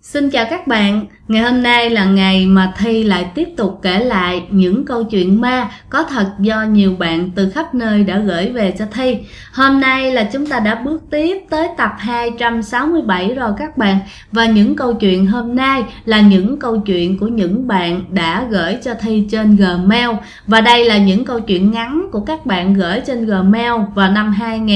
Xin chào các bạn, ngày hôm nay là ngày mà Thi lại tiếp tục kể lại những câu chuyện ma có thật do nhiều bạn từ khắp nơi đã gửi về cho Thi. Hôm nay là chúng ta đã bước tiếp tới tập 267 rồi các bạn. Và những câu chuyện hôm nay là những câu chuyện của những bạn đã gửi cho Thi trên Gmail. Và đây là những câu chuyện ngắn của các bạn gửi trên Gmail vào năm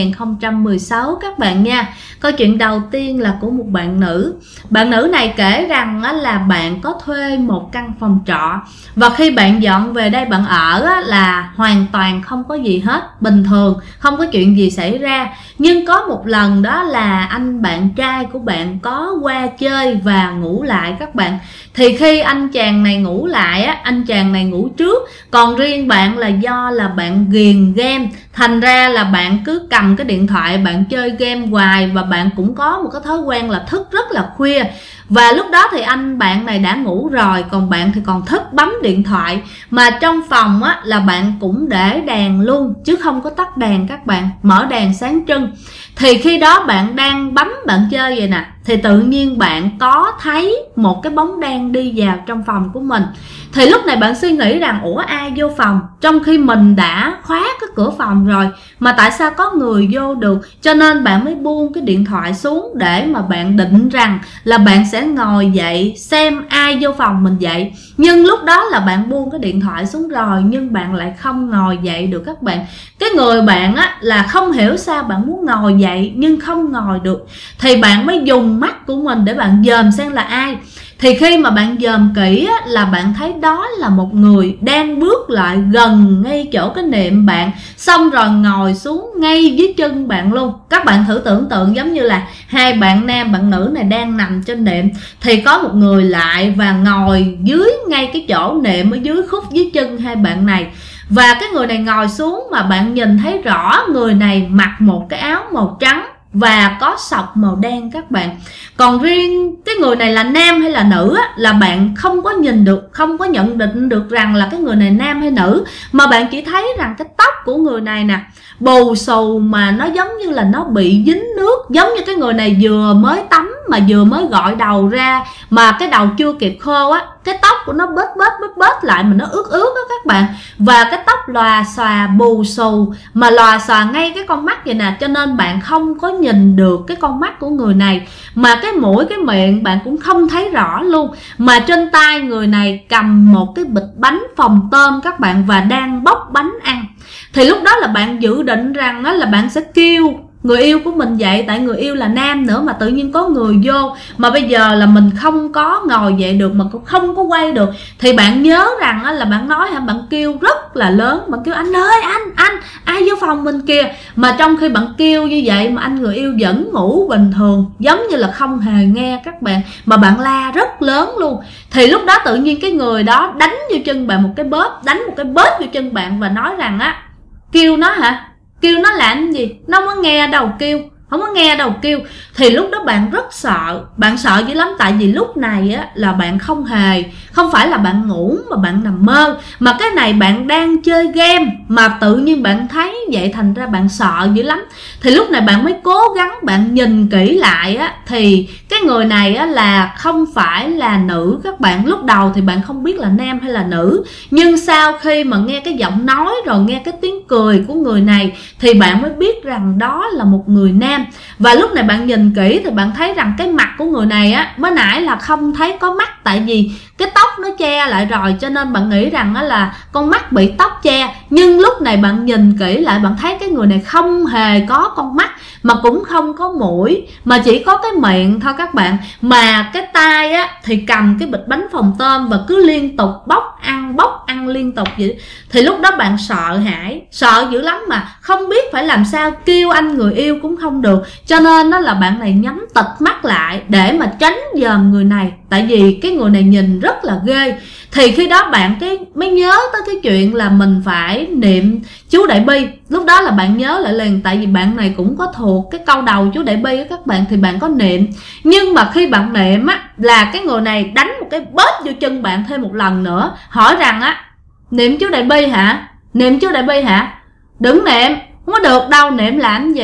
2016 các bạn nha. Câu chuyện đầu tiên là của một bạn nữ. Bạn nữ này kể rằng là bạn có thuê một căn phòng trọ và khi bạn dọn về đây bạn ở là hoàn toàn không có gì hết, bình thường, không có chuyện gì xảy ra. Nhưng có một lần đó là anh bạn trai của bạn có qua chơi và ngủ lại các bạn. Thì khi anh chàng này ngủ lại anh chàng này ngủ trước, còn riêng bạn là do là bạn ghiền game, thành ra là bạn cứ cầm cái điện thoại bạn chơi game hoài. Và bạn cũng có một cái thói quen là thức rất là khuya. Và lúc đó thì anh bạn này đã ngủ rồi, còn bạn thì còn thức bấm điện thoại. Mà trong phòng là bạn cũng để đèn luôn chứ không có tắt đèn các bạn, mở đèn sáng trưng. Thì khi đó bạn đang bấm bạn chơi vậy nè, thì tự nhiên bạn có thấy một cái bóng đen đi vào trong phòng của mình. Thì lúc này bạn suy nghĩ rằng ủa ai vô phòng, trong khi mình đã khóa cái cửa phòng rồi mà tại sao có người vô được. Cho nên bạn mới buông cái điện thoại xuống để mà bạn định rằng là bạn sẽ ngồi dậy xem ai vô phòng mình dậy. Nhưng lúc đó là bạn buông cái điện thoại xuống rồi nhưng bạn lại không ngồi dậy được các bạn. Cái người bạn là không hiểu sao bạn muốn ngồi dậy nhưng không ngồi được. Thì bạn mới dùng mắt của mình để bạn dòm xem là ai. Thì khi mà bạn dòm kỹ là bạn thấy đó là một người đang bước lại gần ngay chỗ cái nệm bạn, xong rồi ngồi xuống ngay dưới chân bạn luôn. Các bạn thử tưởng tượng giống như là hai bạn nam bạn nữ này đang nằm trên nệm, thì có một người lại và ngồi dưới ngay cái chỗ nệm ở dưới khúc dưới chân hai bạn này. Và cái người này ngồi xuống mà bạn nhìn thấy rõ người này mặc một cái áo màu trắng và có sọc màu đen các bạn. Còn riêng cái người này là nam hay là nữ là bạn không có nhìn được, không có nhận định được rằng là cái người này nam hay nữ. Mà bạn chỉ thấy rằng cái tóc của người này nè bù xù mà nó giống như là nó bị dính nước, giống như cái người này vừa mới tắm mà vừa mới gội đầu ra mà cái đầu chưa kịp khô cái tóc của nó bết lại mà nó ướt các bạn. Và cái tóc lòa xòa bù xù mà lòa xòa ngay cái con mắt vậy nè, cho nên bạn không có nhìn được cái con mắt của người này. Mà cái mũi cái miệng bạn cũng không thấy rõ luôn. Mà trên tay người này cầm một cái bịch bánh phồng tôm các bạn và đang bóc bánh ăn. Thì lúc đó là bạn dự định rằng là bạn sẽ kêu người yêu của mình dậy, tại người yêu là nam nữa mà tự nhiên có người vô mà bây giờ là mình không có ngồi dậy được mà cũng không có quay được. Thì bạn nhớ rằng là bạn nói bạn kêu rất là lớn, bạn kêu anh ơi anh ai vô phòng mình kìa. Mà trong khi bạn kêu như vậy mà anh người yêu vẫn ngủ bình thường, giống như là không hề nghe các bạn, mà bạn la rất lớn luôn. Thì lúc đó tự nhiên cái người đó đánh vô chân bạn một cái bóp, đánh một cái bóp vô chân bạn và nói rằng kêu nó hả? Kêu nó làm gì? Nó không có nghe đâu kêu, không có nghe đâu kêu. Thì lúc đó bạn rất sợ, bạn sợ dữ lắm. Tại vì lúc này là bạn không phải là bạn ngủ mà bạn nằm mơ. Mà cái này bạn đang chơi game mà tự nhiên bạn thấy vậy, thành ra bạn sợ dữ lắm. Thì lúc này bạn mới cố gắng bạn nhìn kỹ lại thì cái người này là không phải là nữ các bạn. Lúc đầu thì bạn không biết là nam hay là nữ, nhưng sau khi mà nghe cái giọng nói rồi nghe cái tiếng cười của người này thì bạn mới biết rằng đó là một người nam. Và lúc này bạn nhìn kỹ thì bạn thấy rằng cái mặt của người này mới nãy là không thấy có mắt, tại vì cái tóc nó che lại rồi, cho nên bạn nghĩ rằng là con mắt bị tóc che. Nhưng lúc này bạn nhìn kỹ lại bạn thấy cái người này không hề có con mắt, mà cũng không có mũi, mà chỉ có cái miệng thôi các bạn. Mà cái tay thì cầm cái bịch bánh phồng tôm và cứ liên tục bóc ăn liên tục vậy. Thì lúc đó bạn sợ hãi, sợ dữ lắm mà không biết phải làm sao, kêu anh người yêu cũng không được. Cho nên đó là bạn này nhắm tịt mắt lại để mà tránh dòm người này, tại vì cái người này nhìn rất là ghê. Thì khi đó bạn mới nhớ tới cái chuyện là mình phải niệm chú Đại Bi. Lúc đó là bạn nhớ lại liền, tại vì bạn này cũng có thuộc cái câu đầu chú Đại Bi các bạn, thì bạn có niệm. Nhưng mà khi bạn niệm là cái người này đánh một cái bết vô chân bạn thêm một lần nữa, hỏi rằng niệm chú Đại Bi hả? Niệm chú Đại Bi hả? Đừng niệm, không có được đâu, niệm làm gì?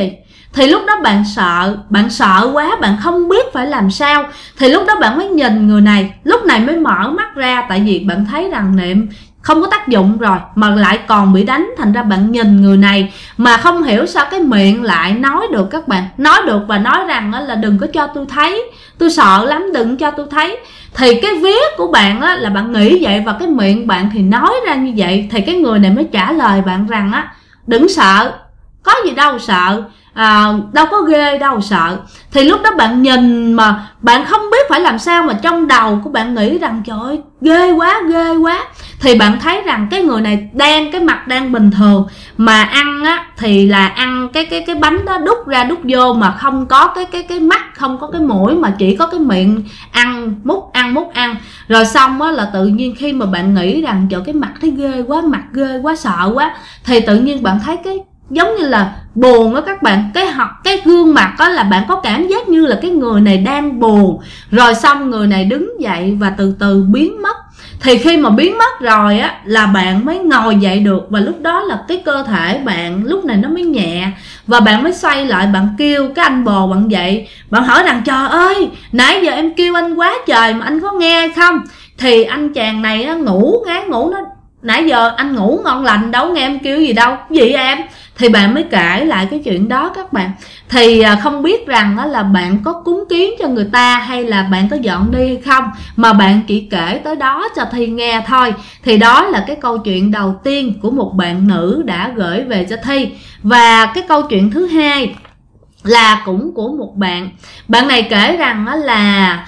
Thì lúc đó bạn sợ quá, bạn không biết phải làm sao. Thì lúc đó bạn mới nhìn người này, lúc này mới mở mắt ra. Tại vì bạn thấy rằng niệm không có tác dụng rồi mà lại còn bị đánh. Thành ra bạn nhìn người này mà không hiểu sao cái miệng lại nói được các bạn. Nói được và nói rằng là đừng có cho tôi thấy, tôi sợ lắm, đừng cho tôi thấy. Thì cái vía của bạn á, là bạn nghĩ vậy và cái miệng bạn thì nói ra như vậy. Thì cái người này mới trả lời bạn rằng á, đừng sợ, có gì đâu sợ, đâu có ghê đâu sợ. Thì lúc đó bạn nhìn mà bạn không biết phải làm sao, mà trong đầu của bạn nghĩ rằng trời ơi ghê quá. Thì bạn thấy rằng cái người này cái mặt đang bình thường, mà ăn á thì là ăn cái bánh đó đút ra đút vô, mà không có cái mắt, không có cái mũi, mà chỉ có cái miệng ăn múc ăn. Rồi xong á là tự nhiên khi mà bạn nghĩ rằng trời cái mặt thấy ghê quá, mặt ghê quá, sợ quá, thì tự nhiên bạn thấy cái giống như là buồn đó các bạn. Cái gương mặt đó là bạn có cảm giác như là cái người này đang buồn. Rồi xong người này đứng dậy và từ từ biến mất. Thì khi mà biến mất rồi á là bạn mới ngồi dậy được. Và lúc đó là cái cơ thể bạn lúc này nó mới nhẹ. Và bạn mới xoay lại, bạn kêu cái anh bồ bạn dậy. Bạn hỏi rằng trời ơi, nãy giờ em kêu anh quá trời mà anh có nghe không? Thì anh chàng này á, ngái ngủ, nó nãy giờ anh ngủ ngon lành đâu nghe em kêu gì đâu. Gì em? Thì bạn mới kể lại cái chuyện đó các bạn. Thì không biết rằng đó là bạn có cúng kiến cho người ta hay là bạn có dọn đi hay không, mà bạn chỉ kể tới đó cho Thi nghe thôi. Thì đó là cái câu chuyện đầu tiên của một bạn nữ đã gửi về cho Thi. Và cái câu chuyện thứ hai là cũng của một bạn này kể rằng đó là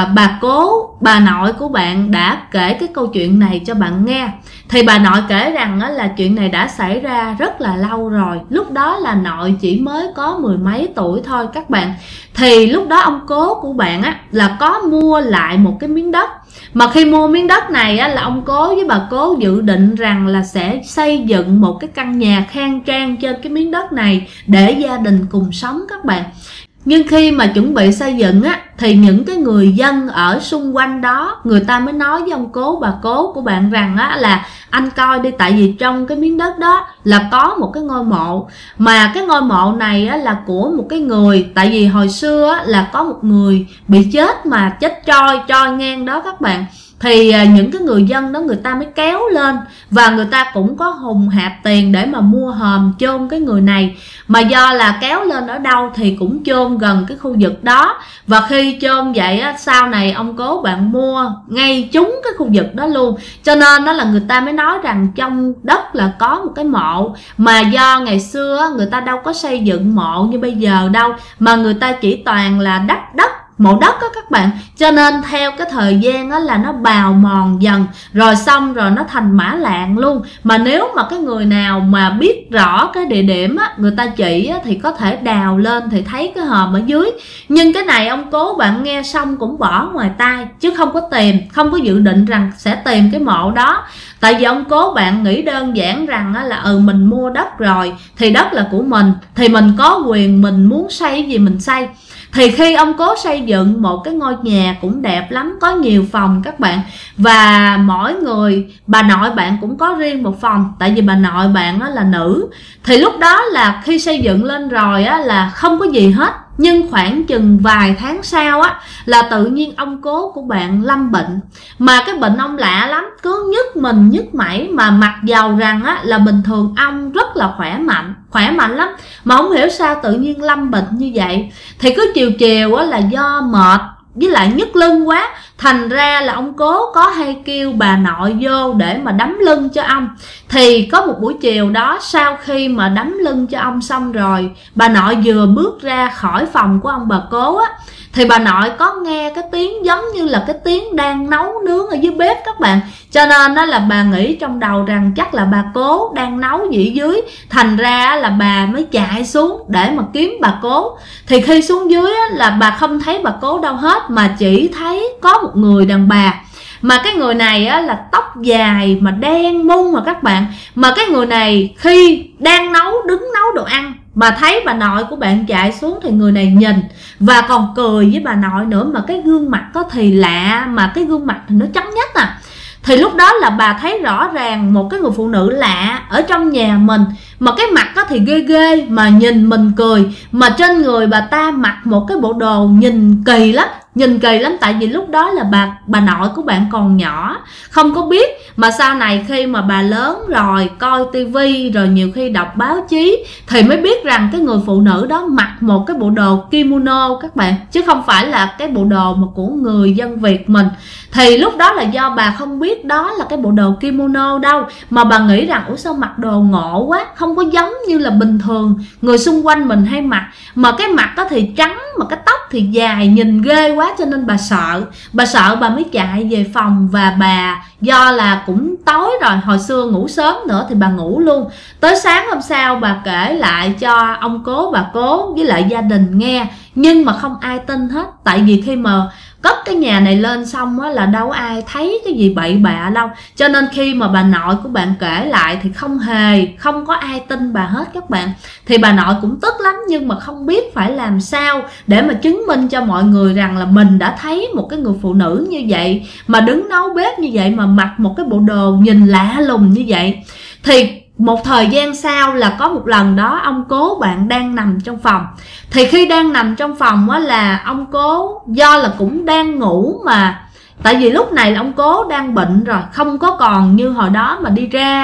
bà nội của bạn đã kể cái câu chuyện này cho bạn nghe. Thì bà nội kể rằng là chuyện này đã xảy ra rất là lâu rồi. Lúc đó là nội chỉ mới có 10 mấy tuổi thôi các bạn. Thì lúc đó ông cố của bạn á là có mua lại một cái miếng đất. Mà khi mua miếng đất này á, là ông cố với bà cố dự định rằng là sẽ xây dựng một cái căn nhà khang trang trên cái miếng đất này để gia đình cùng sống các bạn. Nhưng khi mà chuẩn bị xây dựng á, thì những cái người dân ở xung quanh đó, người ta mới nói với ông cố, bà cố của bạn rằng á, là anh coi đi, tại vì trong cái miếng đất đó là có một cái ngôi mộ. Mà cái ngôi mộ này á, là của một cái người, tại vì hồi xưa á, là có một người bị chết mà chết trôi ngang đó các bạn. Thì những cái người dân đó người ta mới kéo lên. Và người ta cũng có hùng hạp tiền để mà mua hòm chôn cái người này. Mà do là kéo lên ở đâu thì cũng chôn gần cái khu vực đó. Và khi chôn vậy á, sau này ông cố bạn mua ngay trúng cái khu vực đó luôn. Cho nên đó là người ta mới nói rằng trong đất là có một cái mộ. Mà do ngày xưa á, người ta đâu có xây dựng mộ như bây giờ đâu, mà người ta chỉ toàn là đất, mộ đất đó các bạn. Cho nên theo cái thời gian đó là nó bào mòn dần, rồi xong rồi nó thành mã lạng luôn. Mà nếu mà cái người nào mà biết rõ cái địa điểm á, người ta chỉ á, thì có thể đào lên thì thấy cái hòm ở dưới. Nhưng cái này ông cố bạn nghe xong cũng bỏ ngoài tai, chứ không có tìm, không có dự định rằng sẽ tìm cái mộ đó. Tại vì ông cố bạn nghĩ đơn giản rằng á, là mình mua đất rồi thì đất là của mình, thì mình có quyền mình muốn xây cái gì mình xây. Thì khi ông cố xây dựng một cái ngôi nhà cũng đẹp lắm, có nhiều phòng các bạn. Và mỗi người, bà nội bạn cũng có riêng một phòng, tại vì bà nội bạn là nữ. Thì lúc đó là khi xây dựng lên rồi á, là không có gì hết. Nhưng khoảng chừng vài tháng sau á, là tự nhiên ông cố của bạn lâm bệnh. Mà cái bệnh ông lạ lắm, cứ nhức mình nhức mẩy. Mà mặc dầu rằng á, là bình thường ông rất là khỏe mạnh lắm. Mà không hiểu sao tự nhiên lâm bệnh như vậy. Thì cứ chiều á, là do mệt với lại nhức lưng quá, thành ra là ông cố có hay kêu bà nội vô để mà đấm lưng cho ông. Thì có một buổi chiều đó, sau khi mà đấm lưng cho ông xong rồi, bà nội vừa bước ra khỏi phòng của ông bà cố á, thì bà nội có nghe cái tiếng giống như là cái tiếng đang nấu nướng ở dưới bếp các bạn. Cho nên đó là bà nghĩ trong đầu rằng chắc là bà cố đang nấu gì dưới. Thành ra là bà mới chạy xuống để mà kiếm bà cố. Thì khi xuống dưới là bà không thấy bà cố đâu hết, mà chỉ thấy có một người đàn bà. Mà cái người này á, là tóc dài mà đen mung mà các bạn. Mà cái người này khi đang đứng nấu đồ ăn mà thấy bà nội của bạn chạy xuống thì người này nhìn và còn cười với bà nội nữa. Mà cái gương mặt có thì lạ, mà cái gương mặt thì nó trắng nhất à. Thì lúc đó là bà thấy rõ ràng một cái người phụ nữ lạ ở trong nhà mình mà cái mặt á thì ghê ghê mà nhìn mình cười, mà trên người bà ta mặc một cái bộ đồ nhìn kỳ lắm. Nhìn kỳ lắm, tại vì lúc đó là bà nội của bạn còn nhỏ, không có biết. Mà sau này khi mà bà lớn rồi, coi tivi rồi nhiều khi đọc báo chí thì mới biết rằng cái người phụ nữ đó mặc một cái bộ đồ kimono các bạn, chứ không phải là cái bộ đồ mà của người dân Việt mình. Thì lúc đó là do bà không biết đó là cái bộ đồ kimono đâu, mà bà nghĩ rằng ủa sao mặc đồ ngộ quá, không có giống như là bình thường người xung quanh mình hay mặc. Mà cái mặt đó thì trắng, mà cái tóc thì dài, nhìn ghê quá, cho nên bà sợ. Bà mới chạy về phòng, và bà do là cũng tối rồi, hồi xưa ngủ sớm nữa thì bà ngủ luôn. Tới sáng hôm sau bà kể lại cho ông cố, bà cố với lại gia đình nghe, nhưng mà không ai tin hết. Tại vì khi mà cất cái nhà này lên xong á là đâu ai thấy cái gì bậy bạ đâu, cho nên khi mà bà nội của bạn kể lại thì không có ai tin bà hết các bạn. Thì bà nội cũng tức lắm, nhưng mà không biết phải làm sao để mà chứng minh cho mọi người rằng là mình đã thấy một cái người phụ nữ như vậy, mà đứng nấu bếp như vậy, mà mặc một cái bộ đồ nhìn lạ lùng như vậy. Thì một thời gian sau là có một lần đó ông cố bạn đang nằm trong phòng. Thì khi đang nằm trong phòng á là ông cố do là cũng đang ngủ, mà tại vì lúc này là ông cố đang bệnh rồi, không có còn như hồi đó mà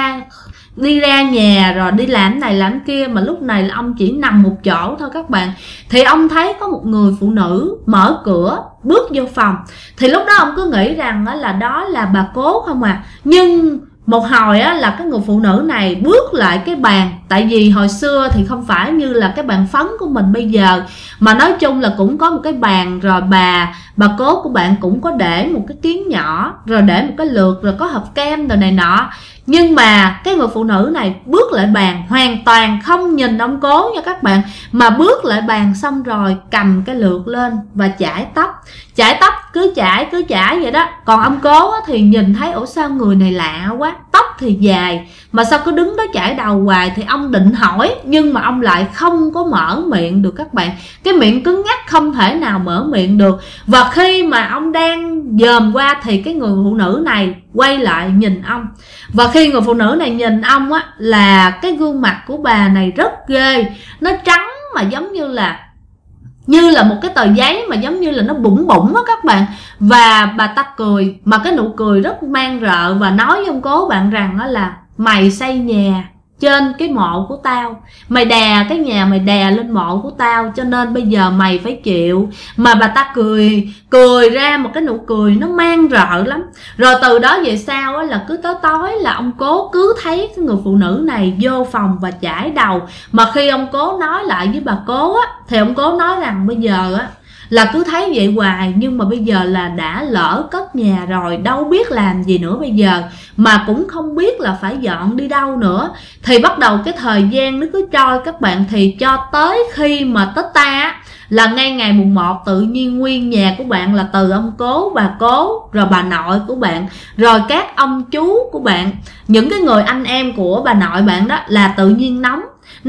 đi ra nhà rồi đi làm này làm kia, mà lúc này là ông chỉ nằm một chỗ thôi các bạn. Thì ông thấy có một người phụ nữ mở cửa bước vô phòng. Thì lúc đó ông cứ nghĩ rằng là đó là bà cố không à. Nhưng một hồi á là cái người phụ nữ này bước lại cái bàn. Tại vì hồi xưa thì không phải như là cái bàn phấn của mình bây giờ, mà nói chung là cũng có một cái bàn, rồi bà cố của bạn cũng có để một cái kiến nhỏ, rồi để một cái lược, rồi có hộp kem rồi này nọ. Nhưng mà cái người phụ nữ này bước lại bàn, hoàn toàn không nhìn ông cố nha các bạn, mà bước lại bàn xong rồi cầm cái lược lên và chải tóc. Cứ chải vậy đó. Còn ông cố thì nhìn thấy ủa sao người này lạ quá, tóc thì dài mà sao cứ đứng đó chải đầu hoài. Thì ông định hỏi, nhưng mà ông lại không có mở miệng được các bạn. Cái miệng cứng ngắc, không thể nào mở miệng được. Và khi mà ông đang dòm qua thì cái người phụ nữ này quay lại nhìn ông. Và khi người phụ nữ này nhìn ông á, là cái gương mặt của bà này rất ghê. Nó trắng mà giống như là một cái tờ giấy, mà giống như là nó bủng bủng á các bạn. Và bà ta cười, mà cái nụ cười rất mang rợ, và nói với ông cố bạn rằng đó là mày xây nhà trên cái mộ của tao, mày đè cái nhà mày đè lên mộ của tao, cho nên bây giờ mày phải chịu. Mà bà ta cười ra một cái nụ cười nó mang rợ lắm. Rồi từ đó về sau á, là cứ tối là ông cố cứ thấy cái người phụ nữ này vô phòng và chải đầu. Mà khi ông cố nói lại với bà cố á, thì ông cố nói rằng bây giờ á là cứ thấy vậy hoài, nhưng mà bây giờ là đã lỡ cất nhà rồi, đâu biết làm gì nữa bây giờ, mà cũng không biết là phải dọn đi đâu nữa. Thì bắt đầu cái thời gian nó cứ trôi các bạn. Thì cho tới khi mà Tết ta là ngay ngày mùng 1 tự nhiên nguyên nhà của bạn là từ ông cố, bà cố, rồi bà nội của bạn, rồi các ông chú của bạn, những cái người anh em của bà nội bạn đó là tự nhiên nóng,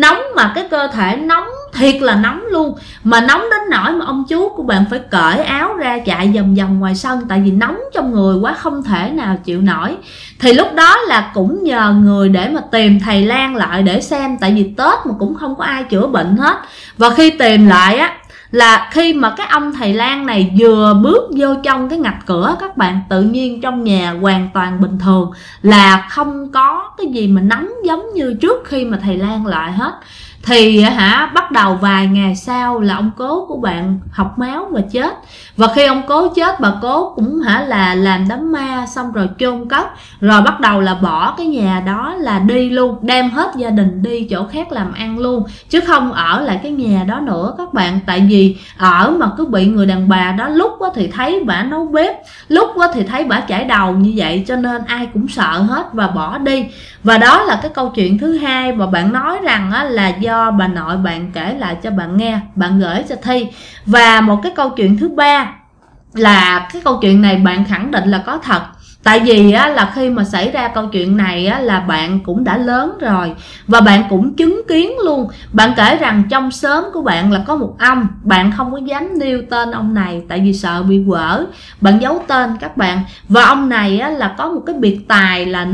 mà cái cơ thể nóng thiệt là nóng luôn. Mà nóng đến nỗi mà ông chú của bạn phải cởi áo ra chạy vòng vòng ngoài sân, tại vì nóng trong người quá, không thể nào chịu nổi. Thì lúc đó là cũng nhờ người để mà tìm thầy lang lại để xem, tại vì Tết mà cũng không có ai chữa bệnh hết. Và khi tìm lại á, là khi mà cái ông thầy lang này vừa bước vô trong cái ngạch cửa các bạn, tự nhiên trong nhà hoàn toàn bình thường, là không có cái gì mà nóng giống như trước khi mà thầy lang lại hết. Thì bắt đầu vài ngày sau là ông cố của bạn học máu và chết. Và khi ông cố chết, bà cố cũng là làm đám ma xong rồi chôn cất, rồi bắt đầu là bỏ cái nhà đó là đi luôn, đem hết gia đình đi chỗ khác làm ăn luôn, chứ không ở lại cái nhà đó nữa các bạn. Tại vì ở mà cứ bị người đàn bà đó lúc thì thấy bả nấu bếp, lúc thì thấy bả chải đầu như vậy, cho nên ai cũng sợ hết và bỏ đi. Và đó là cái câu chuyện thứ hai mà bạn nói rằng là do bà nội bạn kể lại cho bạn nghe, bạn gửi cho Thi. Và một cái câu chuyện thứ ba là cái câu chuyện này bạn khẳng định là có thật. Tại vì là khi mà xảy ra câu chuyện này là bạn cũng đã lớn rồi và bạn cũng chứng kiến luôn. Bạn kể rằng trong xóm của bạn là có một ông, bạn không có dám nêu tên ông này tại vì sợ bị quở, bạn giấu tên các bạn. Và ông này là có một cái biệt tài là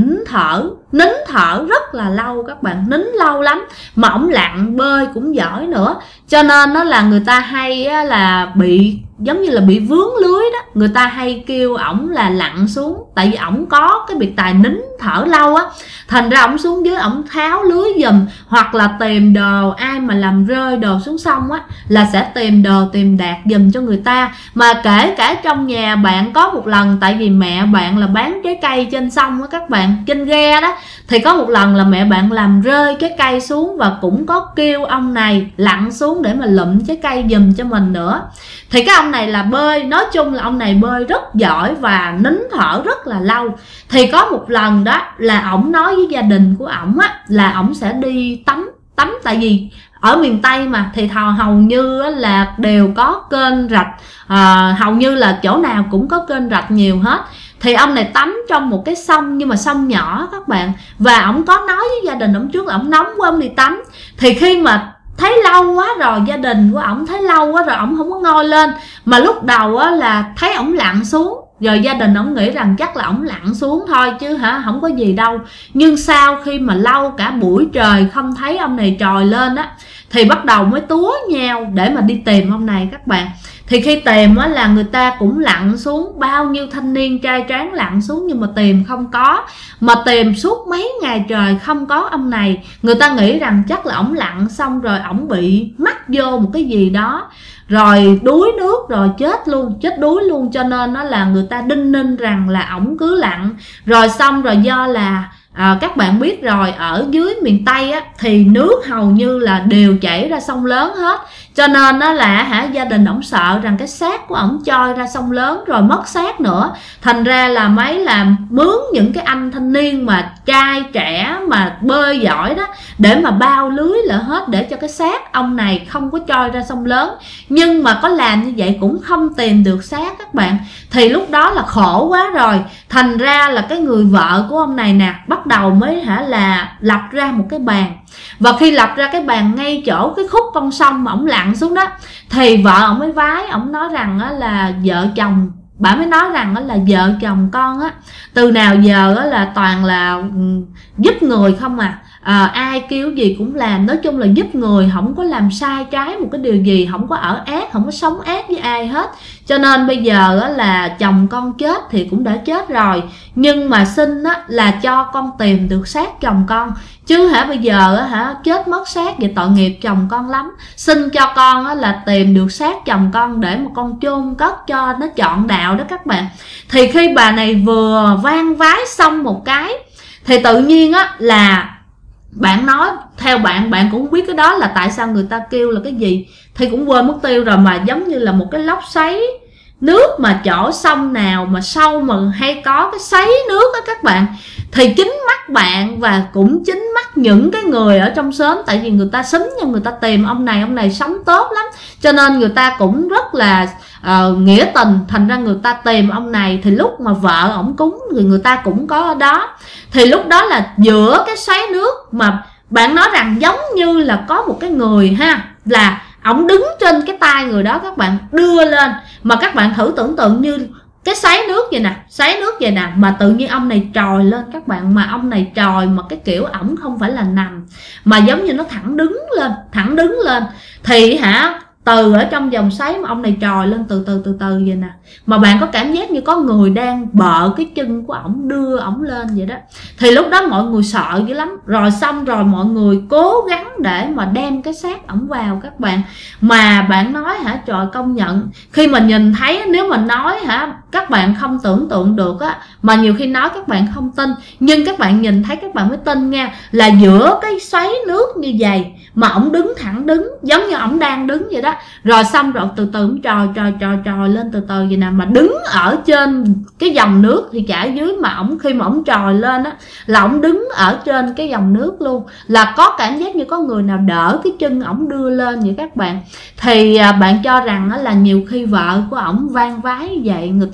nín thở rất là lâu các bạn, nín lâu lắm, mà ổng lặn bơi cũng giỏi nữa, cho nên nó là người ta hay là bị giống như là bị vướng lưới đó, người ta hay kêu ổng là lặn xuống, tại vì ổng có cái biệt tài nín thở lâu á, thành ra ổng xuống dưới ổng tháo lưới giùm, hoặc là tìm đồ, ai mà làm rơi đồ xuống sông á là sẽ tìm đồ tìm đạt giùm cho người ta. Mà kể cả trong nhà bạn có một lần, tại vì mẹ bạn là bán trái cây trên sông á các bạn, trên ghe đó, thì có một lần là mẹ bạn làm rơi trái cây xuống và cũng có kêu ông này lặn xuống để mà lụm trái cây giùm cho mình nữa. Thì cái ông này là bơi, nói chung là ông này bơi rất giỏi và nín thở rất là lâu. Thì có một lần đó là ổng nói với gia đình của ổng á là ổng sẽ đi tắm, tại vì ở miền Tây mà thì hầu như là đều có kênh rạch, hầu như là chỗ nào cũng có kênh rạch nhiều hết. Thì ông này tắm trong một cái sông, nhưng mà sông nhỏ các bạn, và ổng có nói với gia đình ổng trước là ổng nóng quá ổng đi tắm. Thì khi mà thấy lâu quá rồi, gia đình của ổng thấy lâu quá rồi ổng không có ngoi lên, mà lúc đầu á là thấy ổng lặn xuống, rồi gia đình ổng nghĩ rằng chắc là ổng lặn xuống thôi chứ không có gì đâu. Nhưng sau khi mà lâu cả buổi trời không thấy ông này trồi lên á, thì bắt đầu mới túa nhau để mà đi tìm ông này các bạn. Thì khi tìm á là người ta cũng lặn xuống, bao nhiêu thanh niên trai tráng lặn xuống nhưng mà tìm không có, mà tìm suốt mấy ngày trời không có ông này. Người ta nghĩ rằng chắc là ổng lặn xong rồi ổng bị mắc vô một cái gì đó, rồi đuối nước rồi chết đuối luôn, cho nên nó là người ta đinh ninh rằng là ổng cứ lặn. Rồi xong rồi do là các bạn biết rồi, ở dưới miền Tây á, thì nước hầu như là đều chảy ra sông lớn hết, cho nên nó là gia đình ổng sợ rằng cái xác của ổng trôi ra sông lớn rồi mất xác nữa. Thành ra là mấy là mướn những cái anh thanh niên mà trai trẻ mà bơi giỏi đó để mà bao lưới lại hết, để cho cái xác ông này không có trôi ra sông lớn. Nhưng mà có làm như vậy cũng không tìm được xác các bạn. Thì lúc đó là khổ quá rồi, thành ra là cái người vợ của ông này nè bắt đầu mới là lập ra một cái bàn. Và khi lập ra cái bàn ngay chỗ cái khúc con sông mà ổng lặn xuống đó, thì vợ ổng mới vái, ổng nói rằng là vợ chồng, bà mới nói rằng là vợ chồng con á từ nào giờ là toàn là giúp người không ai kêu gì cũng làm, nói chung là giúp người, không có làm sai trái một cái điều gì, không có ở ác, không có sống ác với ai hết. Cho nên bây giờ là chồng con chết thì cũng đã chết rồi, nhưng mà xin là cho con tìm được xác chồng con, chứ bây giờ chết mất xác vậy tội nghiệp chồng con lắm. Xin cho con là tìm được xác chồng con để mà con chôn cất cho nó trọn đạo đó các bạn. Thì khi bà này vừa vang vái xong một cái thì tự nhiên là bạn nói theo bạn cũng không biết cái đó là tại sao người ta kêu là cái gì, thì cũng quên mất tiêu rồi, mà giống như là một cái lốc xoáy nước mà chỗ sông nào mà sâu mà hay có cái xoáy nước á các bạn. Thì chính mắt bạn và cũng chính mắt những cái người ở trong xóm, tại vì người ta xúm nhau người ta tìm ông này sống tốt lắm, cho nên người ta cũng rất là nghĩa tình, thành ra người ta tìm ông này. Thì lúc mà vợ ổng cúng thì người ta cũng có ở đó, thì lúc đó là giữa cái xoáy nước mà bạn nói rằng giống như là có một cái người là ổng đứng trên cái tay người đó các bạn, đưa lên. Mà các bạn thử tưởng tượng như cái xoáy nước vậy nè, mà tự nhiên ông này trồi lên các bạn, mà ông này trồi mà cái kiểu ổng không phải là nằm, mà giống như nó thẳng đứng lên. Thì từ ở trong vòng xoáy mà ông này trồi lên từ từ vậy nè, mà bạn có cảm giác như có người đang bợ cái chân của ổng đưa ổng lên vậy đó. Thì lúc đó mọi người sợ dữ lắm, rồi xong rồi mọi người cố gắng để mà đem cái xác ổng vào các bạn. Mà bạn nói trời, công nhận khi mà nhìn thấy, nếu mà nói các bạn không tưởng tượng được mà nhiều khi nói các bạn không tin, nhưng các bạn nhìn thấy các bạn mới tin nha, là giữa cái xoáy nước như vậy mà ổng thẳng đứng giống như ổng đang đứng vậy đó. Rồi xong rồi từ từ ổng trồi lên từ từ vậy nè, mà đứng ở trên cái dòng nước thì chả dưới, mà khi mà ổng trồi lên là ổng đứng ở trên cái dòng nước luôn, là có cảm giác như có người nào đỡ cái chân ổng đưa lên vậy các bạn. Thì bạn cho rằng là nhiều khi vợ của ổng vang vái vậy, người ta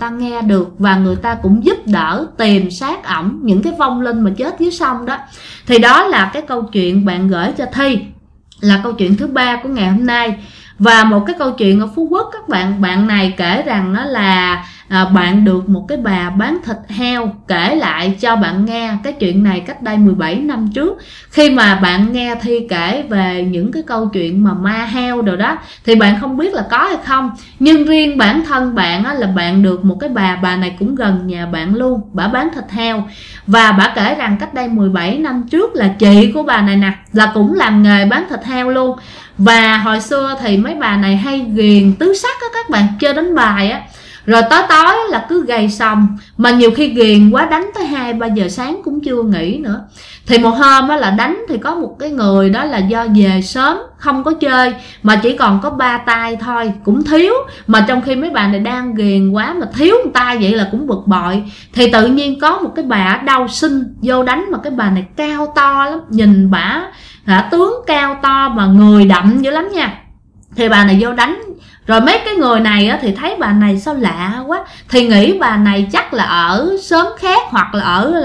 ta nghe được và người ta cũng giúp đỡ tìm xác ổng, những cái vong linh mà chết dưới sông đó. Thì đó là cái câu chuyện bạn gửi cho Thi, là câu chuyện thứ 3 của ngày hôm nay. Và một cái câu chuyện ở Phú Quốc các bạn này kể rằng đó là bạn được một cái bà bán thịt heo kể lại cho bạn nghe cái chuyện này cách đây 17 năm trước. Khi mà bạn nghe Thi kể về những cái câu chuyện mà ma heo rồi đó thì bạn không biết là có hay không, nhưng riêng bản thân bạn là bạn được một cái bà này cũng gần nhà bạn luôn, bà bán thịt heo. Và bà kể rằng cách đây 17 năm trước là chị của bà này nè là cũng làm nghề bán thịt heo luôn. Và hồi xưa thì mấy bà này hay ghiền tứ sắc á các bạn, chơi đánh bài á, rồi tối là cứ gầy sòng, mà nhiều khi ghiền quá đánh tới 2-3 giờ sáng cũng chưa nghỉ nữa. Thì một hôm á là đánh thì có một cái người đó là do về sớm không có chơi mà chỉ còn có 3 tay thôi, cũng thiếu, mà trong khi mấy bà này đang ghiền quá mà thiếu một tay vậy là cũng bực bội. Thì tự nhiên có một cái bà ở đâu xinh vô đánh, mà cái bà này cao to lắm, nhìn bả tướng cao to mà người đậm dữ lắm nha. Thì bà này vô đánh, rồi mấy cái người này á, thì thấy bà này sao lạ quá, thì nghĩ bà này chắc là ở xóm khác hoặc là ở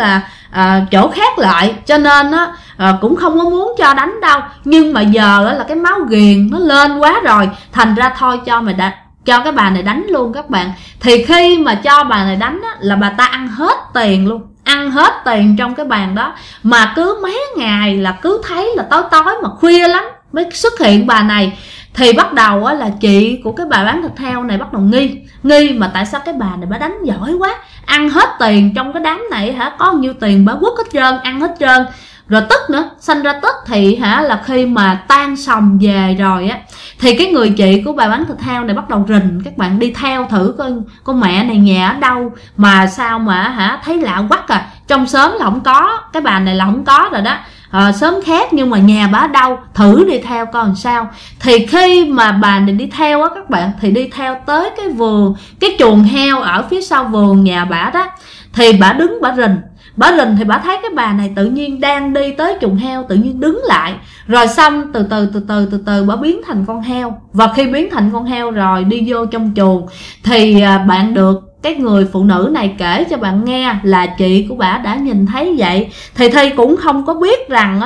chỗ khác lại, cho nên á, cũng không có muốn cho đánh đâu. Nhưng mà giờ á, là cái máu ghiền nó lên quá rồi, thành ra thôi cho cái bà này đánh luôn các bạn. Thì khi mà cho bà này đánh á, là bà ta ăn hết tiền luôn, ăn hết tiền trong cái bàn đó. Mà cứ mấy ngày là cứ thấy là tối mà khuya lắm mới xuất hiện bà này. Thì bắt đầu á, là chị của cái bà bán thịt heo này bắt đầu nghi mà tại sao cái bà này bà đánh giỏi quá, ăn hết tiền trong cái đám này có nhiêu tiền bà quất hết trơn, ăn hết trơn. Rồi tức nữa, sanh ra tức. Thì là khi mà tan sòng về rồi á, thì cái người chị của bà bán thịt heo này bắt đầu rình các bạn, đi theo thử coi con mẹ này nhà ở đâu mà sao mà thấy lạ quắc à, trong xóm là không có, cái bà này là không có rồi đó, xóm khác nhưng mà nhà bà ở đâu, thử đi theo coi làm sao. Thì khi mà bà này đi theo á các bạn, thì đi theo tới cái vườn, cái chuồng heo ở phía sau vườn nhà bà đó, thì bà đứng bà rình thì bà thấy cái bà này tự nhiên đang đi tới chuồng heo, tự nhiên đứng lại, rồi xong từ từ bà biến thành con heo. Và khi biến thành con heo rồi đi vô trong chuồng, thì bạn được cái người phụ nữ này kể cho bạn nghe là chị của bà đã nhìn thấy vậy. Thì Thi cũng không có biết rằng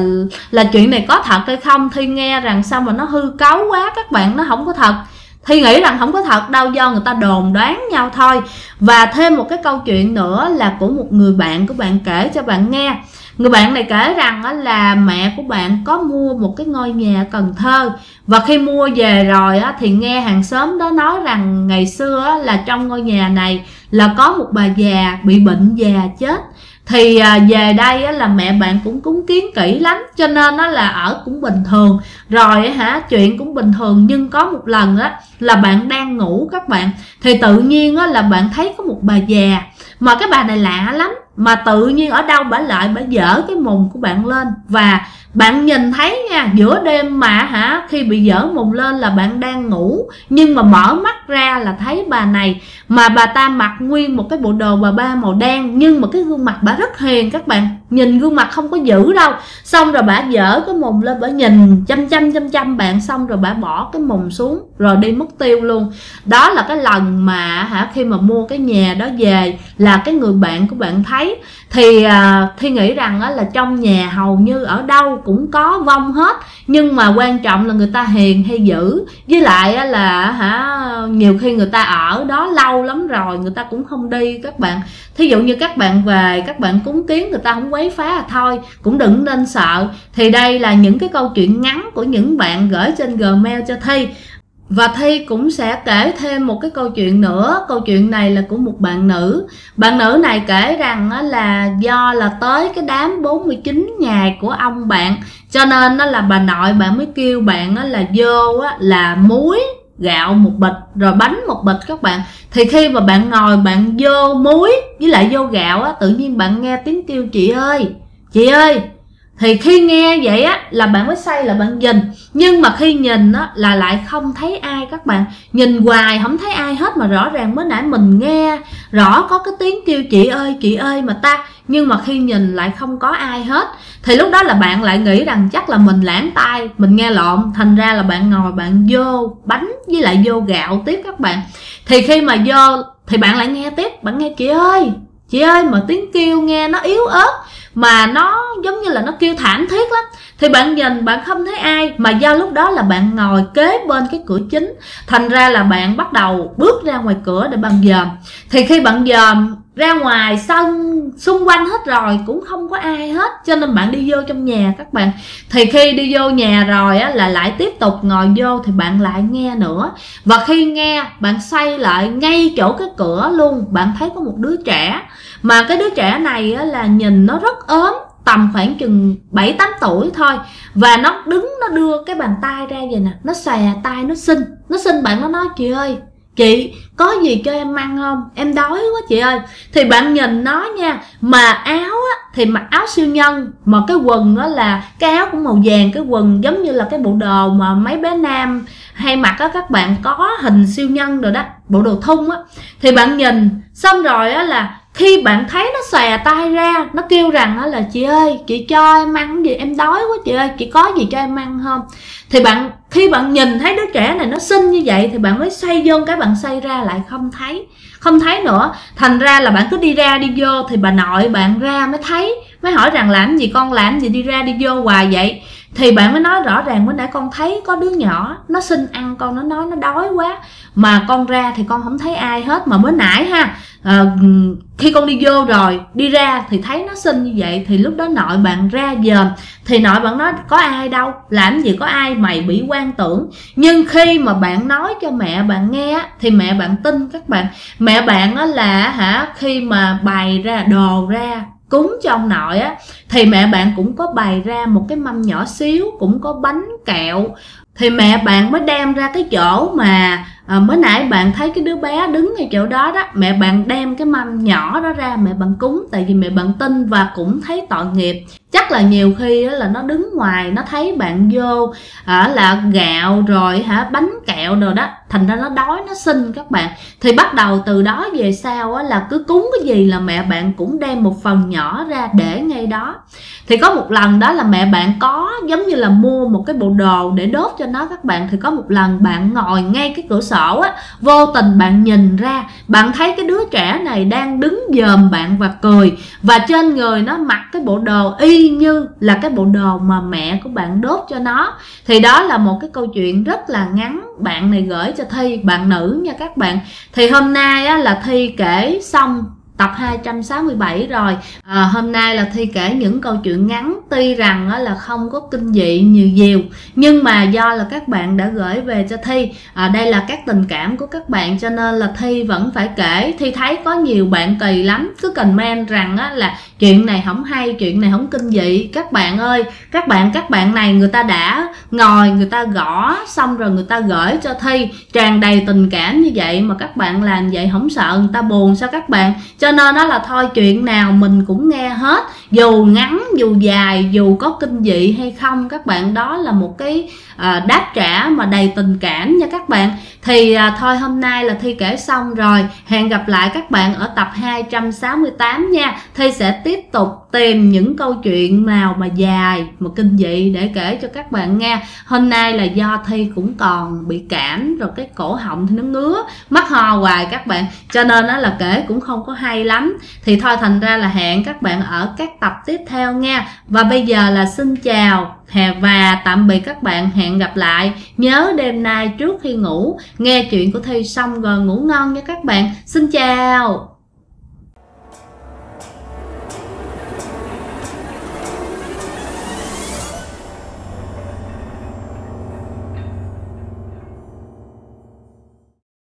là chuyện này có thật hay không. Thi nghe rằng sao mà nó hư cấu quá các bạn, nó không có thật. Thi nghĩ rằng không có thật đâu, do người ta đồn đoán nhau thôi. Và thêm một cái câu chuyện nữa là của một người bạn của bạn kể cho bạn nghe. Người bạn này kể rằng là mẹ của bạn có mua một cái ngôi nhà Cần Thơ. Và khi mua về rồi thì nghe hàng xóm đó nói rằng ngày xưa là trong ngôi nhà này là có một bà già bị bệnh già chết. Thì về đây là mẹ bạn cũng cúng kiến kỹ lắm, cho nên là ở cũng bình thường. Rồi chuyện cũng bình thường. Nhưng có một lần là bạn đang ngủ các bạn, thì tự nhiên là bạn thấy có một bà già, mà cái bà này lạ lắm, mà tự nhiên ở đâu bả lại bả dở cái mùng của bạn lên. Và bạn nhìn thấy nha, giữa đêm mà khi bị dở mùng lên là bạn đang ngủ, nhưng mà mở mắt ra là thấy bà này, mà bà ta mặc nguyên một cái bộ đồ bà ba màu đen, nhưng mà cái gương mặt bà rất hiền các bạn, nhìn gương mặt không có dữ đâu. Xong rồi bà dở cái mùng lên, bà nhìn chăm bạn, xong rồi bà bỏ cái mùng xuống rồi đi mất tiêu luôn. Đó là cái lần mà khi mà mua cái nhà đó về là cái người bạn của bạn thấy. Thì Thi nghĩ rằng là trong nhà hầu như ở đâu cũng có vong hết, nhưng mà quan trọng là người ta hiền hay dữ. Với lại là nhiều khi người ta ở đó lâu lắm rồi người ta cũng không đi các bạn. Thí dụ như các bạn về, các bạn cúng kiến, người ta không quấy phá thôi, cũng đừng nên sợ. Thì đây là những cái câu chuyện ngắn của những bạn gửi trên Gmail cho Thi. Và Thi cũng sẽ kể thêm một cái câu chuyện nữa. Câu chuyện này là của một bạn nữ. Bạn nữ này kể rằng là do là tới cái đám 49 ngày của ông bạn, cho nên là bà nội bạn mới kêu bạn là vô là muối gạo một bịch rồi bánh một bịch các bạn. Thì khi mà bạn ngồi bạn vô muối với lại vô gạo tự nhiên bạn nghe tiếng kêu chị ơi. Thì khi nghe vậy là bạn mới xoay là bạn nhìn. Nhưng mà khi nhìn là lại không thấy ai các bạn. Nhìn hoài không thấy ai hết, mà rõ ràng mới nãy mình nghe rõ có cái tiếng kêu chị ơi mà ta. Nhưng mà khi nhìn lại không có ai hết. Thì lúc đó là bạn lại nghĩ rằng chắc là mình lãng tai, mình nghe lộn. Thành ra là bạn ngồi bạn vô bánh với lại vô gạo tiếp các bạn. Thì khi mà vô thì bạn lại nghe tiếp, bạn nghe chị ơi mà tiếng kêu nghe nó yếu ớt, mà nó giống như là nó kêu thảm thiết lắm. Thì bạn nhìn bạn không thấy ai, mà do lúc đó là bạn ngồi kế bên cái cửa chính, thành ra là bạn bắt đầu bước ra ngoài cửa để bạn dòm. Thì khi bạn dòm ra ngoài sân xung quanh hết rồi cũng không có ai hết, cho nên bạn đi vô trong nhà các bạn. Thì khi đi vô nhà rồi á, là lại tiếp tục ngồi vô thì bạn lại nghe nữa. Và khi nghe bạn xoay lại ngay chỗ cái cửa luôn, bạn thấy có một đứa trẻ, mà cái đứa trẻ này á, là nhìn nó rất ốm, tầm khoảng chừng 7-8 tuổi thôi. Và nó đứng, nó đưa cái bàn tay ra vậy nè, nó xòe tay, nó xin bạn, nó nói chị ơi, chị có gì cho em ăn không, em đói quá chị ơi. Thì bạn nhìn nó nha, mà áo á, thì mặc áo siêu nhân, mà cái quần á là cái áo cũng màu vàng, cái quần giống như là cái bộ đồ mà mấy bé nam hay mặc á các bạn, có hình siêu nhân rồi đó, bộ đồ thun á. Thì bạn nhìn xong rồi á, là khi bạn thấy nó xòe tay ra, nó kêu rằng á là chị ơi, chị cho em ăn gì, em đói quá chị ơi, chị có gì cho em ăn không. Thì khi bạn nhìn thấy đứa trẻ này nó xinh như vậy thì bạn mới xoay vô, cái bạn xoay ra lại không thấy nữa. Thành ra là bạn cứ đi ra đi vô, thì bà nội bạn ra mới thấy, mới hỏi rằng làm gì con, làm gì đi ra đi vô hoài vậy. Thì bạn mới nói rõ ràng, bữa nãy con thấy có đứa nhỏ nó xin ăn, con nó nói nó đói quá, mà con ra thì con không thấy ai hết. Mà bữa nãy ha, khi con đi vô rồi đi ra thì thấy nó xin như vậy. Thì lúc đó nội bạn ra dòm, thì nội bạn nói có ai đâu, làm gì có ai, mày bị quan tưởng. Nhưng khi mà bạn nói cho mẹ bạn nghe thì mẹ bạn tin các bạn. Mẹ bạn á là khi mà bày ra đồ ra cúng cho ông nội á, thì mẹ bạn cũng có bày ra một cái mâm nhỏ xíu, cũng có bánh kẹo. Thì mẹ bạn mới đem ra cái chỗ mà mới nãy bạn thấy cái đứa bé đứng ngay chỗ đó đó, mẹ bạn đem cái mâm nhỏ đó ra, mẹ bạn cúng. Tại vì mẹ bạn tin và cũng thấy tội nghiệp. Chắc là nhiều khi là nó đứng ngoài, nó thấy bạn vô là gạo rồi bánh kẹo rồi đó, thành ra nó đói, nó xin các bạn. Thì bắt đầu từ đó về sau là cứ cúng cái gì là mẹ bạn cũng đem một phần nhỏ ra để ngay đó. Thì có một lần đó là mẹ bạn có giống như là mua một cái bộ đồ để đốt cho nó các bạn. Thì có một lần bạn ngồi ngay cái cửa sổ á, vô tình bạn nhìn ra, bạn thấy cái đứa trẻ này đang đứng dòm bạn và cười. Và trên người nó mặc cái bộ đồ y như là cái bộ đồ mà mẹ của bạn đốt cho nó. Thì đó là một cái câu chuyện rất là ngắn bạn này gửi cho Thi, bạn nữ nha các bạn. Thì hôm nay á, là Thi kể xong tập 267 rồi. Hôm nay là Thi kể những câu chuyện ngắn, tuy rằng là không có kinh dị nhiều, nhưng mà do là các bạn đã gửi về cho Thi, đây là các tình cảm của các bạn, cho nên là Thi vẫn phải kể. Thi thấy có nhiều bạn kỳ lắm, cứ comment rằng là chuyện này không hay, chuyện này không kinh dị. Các bạn ơi, các bạn này người ta đã ngồi, người ta gõ xong rồi người ta gửi cho Thi tràn đầy tình cảm như vậy, mà các bạn làm vậy không sợ người ta buồn sao các bạn? Cho nên đó là thôi, chuyện nào mình cũng nghe hết, dù ngắn dù dài, dù có kinh dị hay không các bạn. Đó là một cái đáp trả mà đầy tình cảm nha các bạn. Thì thôi hôm nay là Thi kể xong rồi, hẹn gặp lại các bạn ở tập 268 nha. Thi sẽ tiếp tục tìm những câu chuyện nào mà dài, mà kinh dị để kể cho các bạn nghe. Hôm nay là do Thi cũng còn bị cảm, rồi cái cổ họng thì nó ngứa, mắc ho hoài các bạn, cho nên đó là kể cũng không có hay lắm. Thì thôi thành ra là hẹn các bạn ở các tập tiếp theo nha. Và bây giờ là xin chào và tạm biệt các bạn, hẹn gặp lại. Nhớ đêm nay trước khi ngủ nghe chuyện của Thi xong rồi ngủ ngon nha các bạn. Xin chào.